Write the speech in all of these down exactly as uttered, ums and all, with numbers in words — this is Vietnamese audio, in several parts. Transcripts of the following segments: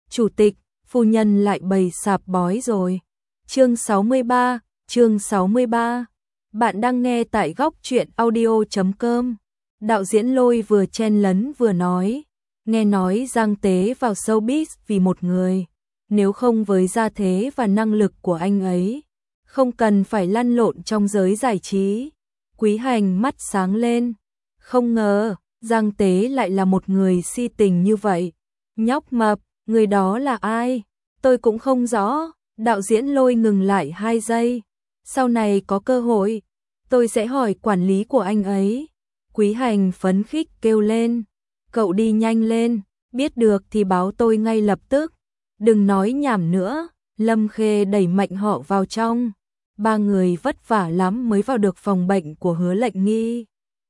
chủ tịch, phu nhân lại bày sạp bói rồi. Chương sáu mươi ba, chương sáu mươi ba. Bạn đang nghe tại góc truyện audio chấm com. Đạo diễn Lôi vừa chen lấn vừa nói, nghe nói Giang Tế vào showbiz vì một người, nếu không với gia thế và năng lực của anh ấy, không cần phải lăn lộn trong giới giải trí. Quý Hành mắt sáng lên, không ngờ Giang Tế lại là một người si tình như vậy. Nhóc mập, người đó là ai? Tôi cũng không rõ. Đạo diễn Lôi ngừng lại hai giây. Sau này có cơ hội, tôi sẽ hỏi quản lý của anh ấy. Quý Hành phấn khích kêu lên, cậu đi nhanh lên, biết được thì báo tôi ngay lập tức. Đừng nói nhảm nữa. Lâm Khê đẩy mạnh họ vào trong. Ba người vất vả lắm mới vào được phòng bệnh của Hứa Lệnh Nghi.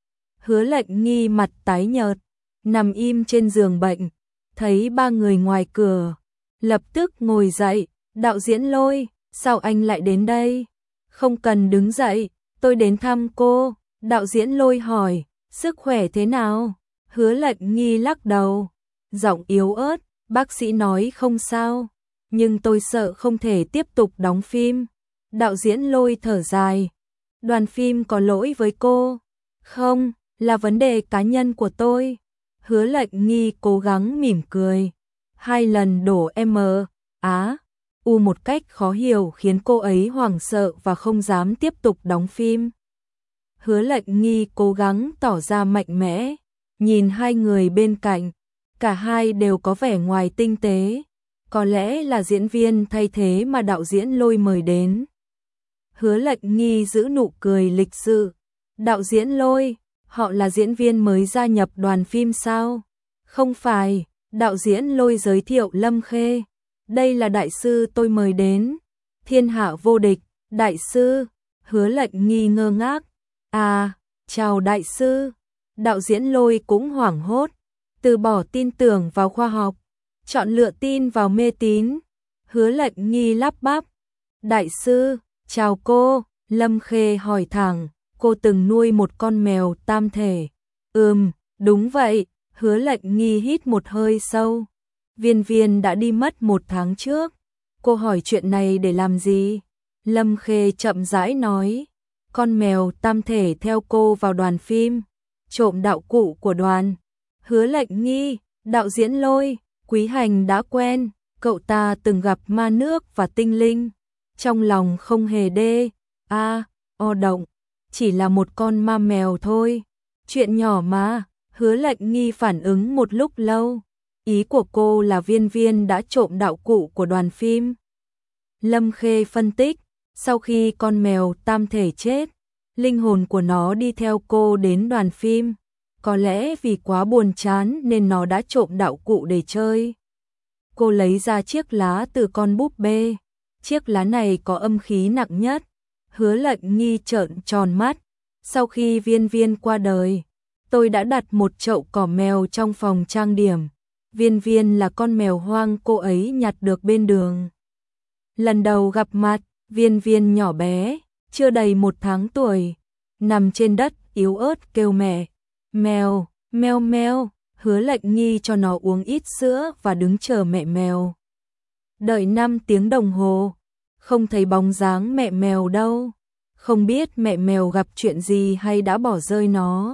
Hứa Lệnh Nghi mặt tái nhợt, nằm im trên giường bệnh, thấy ba người ngoài cửa, lập tức ngồi dậy. Đạo diễn Lôi, sao anh lại đến đây? Không cần đứng dậy, tôi đến thăm cô. Đạo diễn Lôi hỏi, sức khỏe thế nào? Hứa Lệnh Nghi lắc đầu, giọng yếu ớt, bác sĩ nói không sao, nhưng tôi sợ không thể tiếp tục đóng phim. Đạo diễn Lôi thở dài, đoàn phim có lỗi với cô? Không, là vấn đề cá nhân của tôi. Hứa Lệnh Nghi cố gắng mỉm cười, hai lần đổ M, Á, U một cách khó hiểu khiến cô ấy hoảng sợ và không dám tiếp tục đóng phim. Hứa Lệnh Nghi cố gắng tỏ ra mạnh mẽ, nhìn hai người bên cạnh, cả hai đều có vẻ ngoài tinh tế, có lẽ là diễn viên thay thế mà đạo diễn Lôi mời đến. Hứa Lệnh Nghi giữ nụ cười lịch sự, đạo diễn Lôi, họ là diễn viên mới gia nhập đoàn phim sao? Không phải, đạo diễn Lôi giới thiệu Lâm Khê, đây là đại sư tôi mời đến, thiên hạ vô địch. Đại sư? Hứa Lệnh Nghi ngơ ngác, à, chào đại sư. Đạo diễn Lôi cũng hoảng hốt, từ bỏ tin tưởng vào khoa học, chọn lựa tin vào mê tín. Hứa Lệnh Nghi lắp bắp, đại sư, chào cô. Lâm Khê hỏi thẳng, cô từng nuôi một con mèo tam thể? Ừm, đúng vậy. Hứa Lệnh Nghi hít một hơi sâu, Viên Viên đã đi mất một tháng trước. Cô hỏi chuyện này để làm gì? Lâm Khê chậm rãi nói, con mèo tam thể theo cô vào đoàn phim, trộm đạo cụ của đoàn. Hứa Lệnh Nghi, đạo diễn Lôi, Quý Hành đã quen, cậu ta từng gặp ma nước và tinh linh, trong lòng không hề đê, a, o động, chỉ là một con ma mèo thôi, chuyện nhỏ mà. Hứa Lệnh Nghi phản ứng một lúc lâu, ý của cô là Viên Viên đã trộm đạo cụ của đoàn phim. Lâm Khê phân tích, sau khi con mèo tam thể chết, linh hồn của nó đi theo cô đến đoàn phim, có lẽ vì quá buồn chán nên nó đã trộm đạo cụ để chơi. Cô lấy ra chiếc lá từ con búp bê, chiếc lá này có âm khí nặng nhất. Hứa Lệnh Nghi trợn tròn mắt, sau khi Viên Viên qua đời, tôi đã đặt một chậu cỏ mèo trong phòng trang điểm. Viên Viên là con mèo hoang cô ấy nhặt được bên đường. Lần đầu gặp mặt, Viên Viên nhỏ bé, chưa đầy một tháng tuổi, nằm trên đất yếu ớt kêu mẹ. Mèo, meo meo. Hứa Lệnh Nghi cho nó uống ít sữa và đứng chờ mẹ mèo. Đợi năm tiếng đồng hồ, không thấy bóng dáng mẹ mèo đâu. Không biết mẹ mèo gặp chuyện gì hay đã bỏ rơi nó.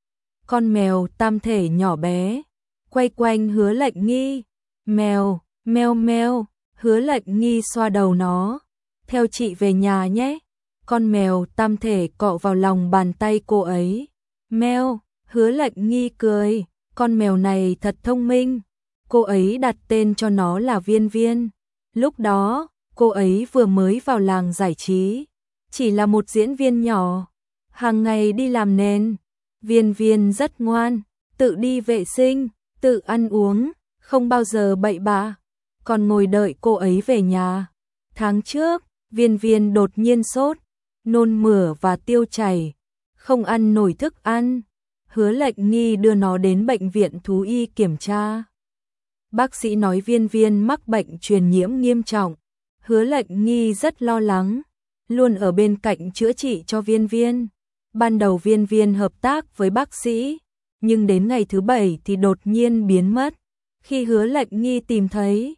Con mèo tam thể nhỏ bé quay quanh Hứa Lệnh Nghi. Mèo, meo meo. Hứa Lệnh Nghi xoa đầu nó, theo chị về nhà nhé. Con mèo tam thể cọ vào lòng bàn tay cô ấy. Meo. Hứa Lệnh Nghi cười, con mèo này thật thông minh. Cô ấy đặt tên cho nó là Viên Viên. Lúc đó, cô ấy vừa mới vào làng giải trí, chỉ là một diễn viên nhỏ, hàng ngày đi làm nền. Viên Viên rất ngoan, tự đi vệ sinh, tự ăn uống, không bao giờ bậy bạ, còn ngồi đợi cô ấy về nhà. Tháng trước, Viên Viên đột nhiên sốt, nôn mửa và tiêu chảy, không ăn nổi thức ăn. Hứa Lệnh Nghi đưa nó đến bệnh viện thú y kiểm tra. Bác sĩ nói Viên Viên mắc bệnh truyền nhiễm nghiêm trọng. Hứa Lệnh Nghi rất lo lắng, luôn ở bên cạnh chữa trị cho Viên Viên. Ban đầu Viên Viên hợp tác với bác sĩ, nhưng đến ngày thứ bảy thì đột nhiên biến mất. Khi Hứa Lệnh Nghi tìm thấy,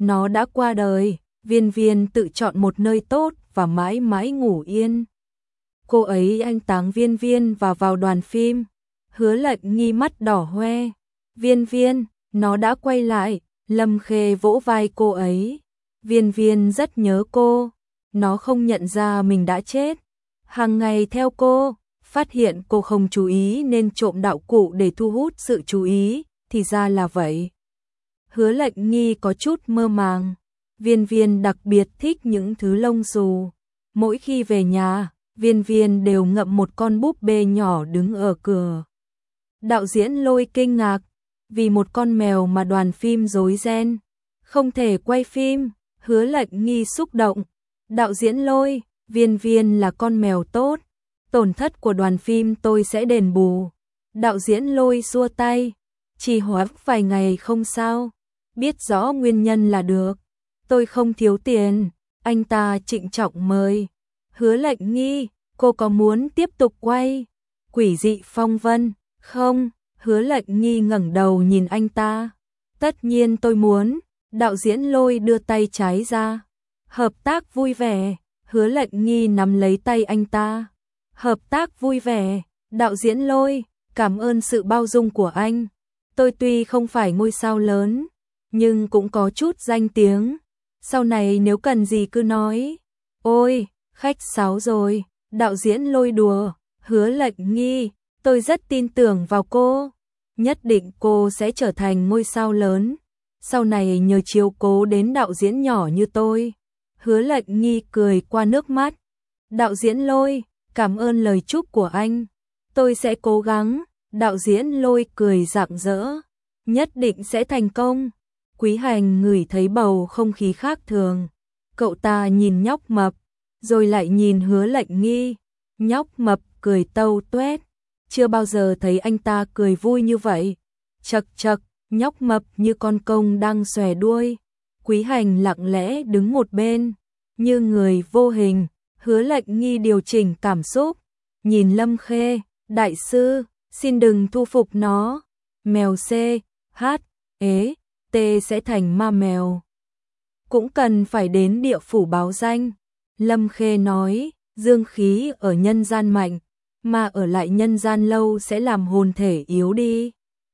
nó đã qua đời, Viên Viên tự chọn một nơi tốt và mãi mãi ngủ yên. Cô ấy anh táng Viên Viên và vào đoàn phim. Hứa Lệnh Nghi mắt đỏ hoe. Viên Viên, nó đã quay lại. Lâm Khê vỗ vai cô ấy. Viên Viên rất nhớ cô. Nó không nhận ra mình đã chết. Hàng ngày theo cô, phát hiện cô không chú ý nên trộm đạo cụ để thu hút sự chú ý, thì ra là vậy. Hứa Lệnh Nghi có chút mơ màng. Viên Viên đặc biệt thích những thứ lông xù. Mỗi khi về nhà, Viên Viên đều ngậm một con búp bê nhỏ đứng ở cửa. Đạo diễn Lôi kinh ngạc, vì một con mèo mà đoàn phim rối ren, không thể quay phim. Hứa Lệnh Nghi xúc động. Đạo diễn Lôi, Viên Viên là con mèo tốt, tổn thất của đoàn phim tôi sẽ đền bù. Đạo diễn Lôi xua tay, chỉ hoãn vài ngày không sao, biết rõ nguyên nhân là được. Tôi không thiếu tiền, anh ta trịnh trọng mời. Hứa Lệnh Nghi, cô có muốn tiếp tục quay Quỷ dị phong vân không? Hứa Lệnh Nghi ngẩng đầu nhìn anh ta. Tất nhiên tôi muốn. Đạo diễn Lôi đưa tay trái ra. Hợp tác vui vẻ. Hứa Lệnh Nghi nắm lấy tay anh ta. Hợp tác vui vẻ. Đạo diễn Lôi, cảm ơn sự bao dung của anh. Tôi tuy không phải ngôi sao lớn, nhưng cũng có chút danh tiếng. Sau này nếu cần gì cứ nói. Ôi, khách sáo rồi. Đạo diễn Lôi đùa. Hứa Lệnh Nghi, tôi rất tin tưởng vào cô. Nhất định cô sẽ trở thành ngôi sao lớn. Sau này nhờ chiếu cố đến đạo diễn nhỏ như tôi. Hứa Lệnh Nghi cười qua nước mắt. Đạo diễn Lôi, cảm ơn lời chúc của anh. Tôi sẽ cố gắng. Đạo diễn Lôi cười rạng rỡ. Nhất định sẽ thành công. Quý Hành ngửi thấy bầu không khí khác thường. Cậu ta nhìn nhóc mập, rồi lại nhìn Hứa Lệnh Nghi. Nhóc mập cười tâu tuét. Chưa bao giờ thấy anh ta cười vui như vậy. Chật chật, nhóc mập như con công đang xòe đuôi. Quý Hành lặng lẽ đứng một bên, như người vô hình. Hứa Lệnh Nghi điều chỉnh cảm xúc, nhìn Lâm Khê. Đại sư, xin đừng thu phục nó. Mèo C, H, ế, T sẽ thành ma mèo. Cũng cần phải đến địa phủ báo danh. Lâm Khê nói, dương khí ở nhân gian mạnh, mà ở lại nhân gian lâu sẽ làm hồn thể yếu đi.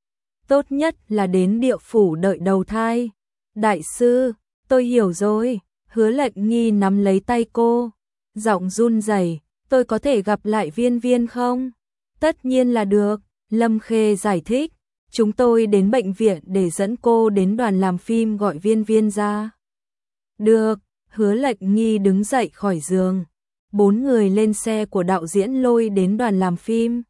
Tốt nhất là đến địa phủ đợi đầu thai. Đại sư, tôi hiểu rồi. Hứa Lệnh Nghi nắm lấy tay cô, giọng run rẩy. Tôi có thể gặp lại Viên Viên không? Tất nhiên là được. Lâm Khê giải thích. Chúng tôi đến bệnh viện để dẫn cô đến đoàn làm phim gọi Viên Viên ra. Được. Hứa Lệnh Nghi đứng dậy khỏi giường. Bốn người lên xe của đạo diễn Lôi đến đoàn làm phim.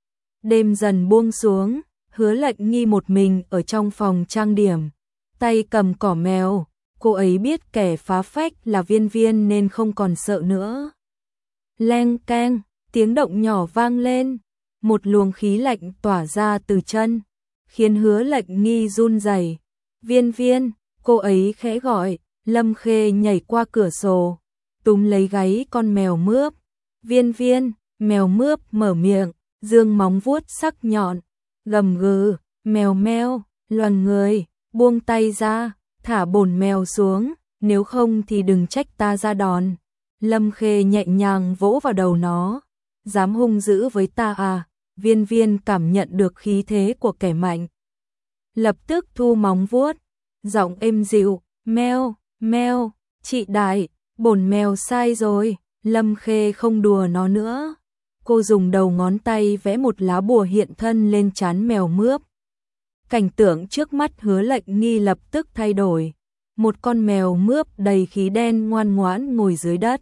Đêm dần buông xuống. Hứa Lệnh Nghi một mình ở trong phòng trang điểm, tay cầm cỏ mèo. Cô ấy biết kẻ phá phách là Viên Viên nên không còn sợ nữa. Leng keng, tiếng động nhỏ vang lên. Một luồng khí lạnh tỏa ra từ chân, khiến Hứa Lệnh Nghi run rẩy. Viên Viên, cô ấy khẽ gọi. Lâm Khê nhảy qua cửa sổ, túm lấy gáy con mèo mướp. Viên Viên, mèo mướp mở miệng, dương móng vuốt sắc nhọn, gầm gừ. Mèo meo, loằn người, buông tay ra, thả bổn mèo xuống, nếu không thì đừng trách ta ra đòn. Lâm Khê nhẹ nhàng vỗ vào đầu nó. Dám hung dữ với ta à? Viên Viên cảm nhận được khí thế của kẻ mạnh, lập tức thu móng vuốt, giọng êm dịu. Meo, meo, chị Đại, bổn mèo sai rồi. Lâm Khê không đùa nó nữa. Cô dùng đầu ngón tay vẽ một lá bùa hiện thân lên trán mèo mướp. Cảnh tượng trước mắt Hứa Lệnh Nghi lập tức thay đổi. Một con mèo mướp đầy khí đen ngoan ngoãn ngồi dưới đất.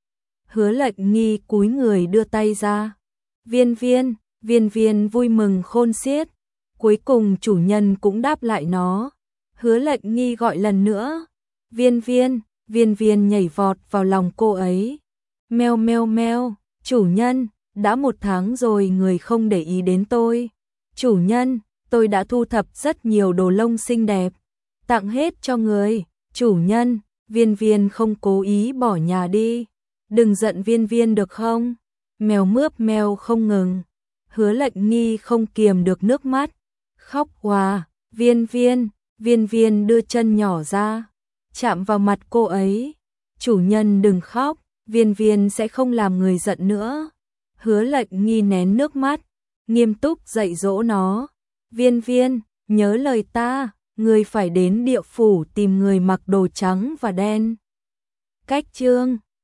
Hứa Lệnh Nghi cúi người đưa tay ra. Viên Viên, Viên Viên vui mừng khôn xiết. Cuối cùng chủ nhân cũng đáp lại nó. Hứa Lệnh Nghi gọi lần nữa. Viên Viên, Viên Viên nhảy vọt vào lòng cô ấy. Meo meo meo, chủ nhân, đã một tháng rồi người không để ý đến tôi. Chủ nhân, tôi đã thu thập rất nhiều đồ lông xinh đẹp, tặng hết cho người. Chủ nhân, Viên Viên không cố ý bỏ nhà đi. Đừng giận Viên Viên được không? Mèo mướp meo không ngừng. Hứa Lệnh Nghi không kiềm được nước mắt, khóc òa. Viên Viên, Viên Viên đưa chân nhỏ ra, chạm vào mặt cô ấy. Chủ nhân đừng khóc, Viên Viên sẽ không làm người giận nữa. Hứa Lệnh Nghi nén nước mắt, nghiêm túc dạy dỗ nó. Viên Viên, nhớ lời ta, ngươi phải đến địa phủ tìm người mặc đồ trắng và đen. Cách chương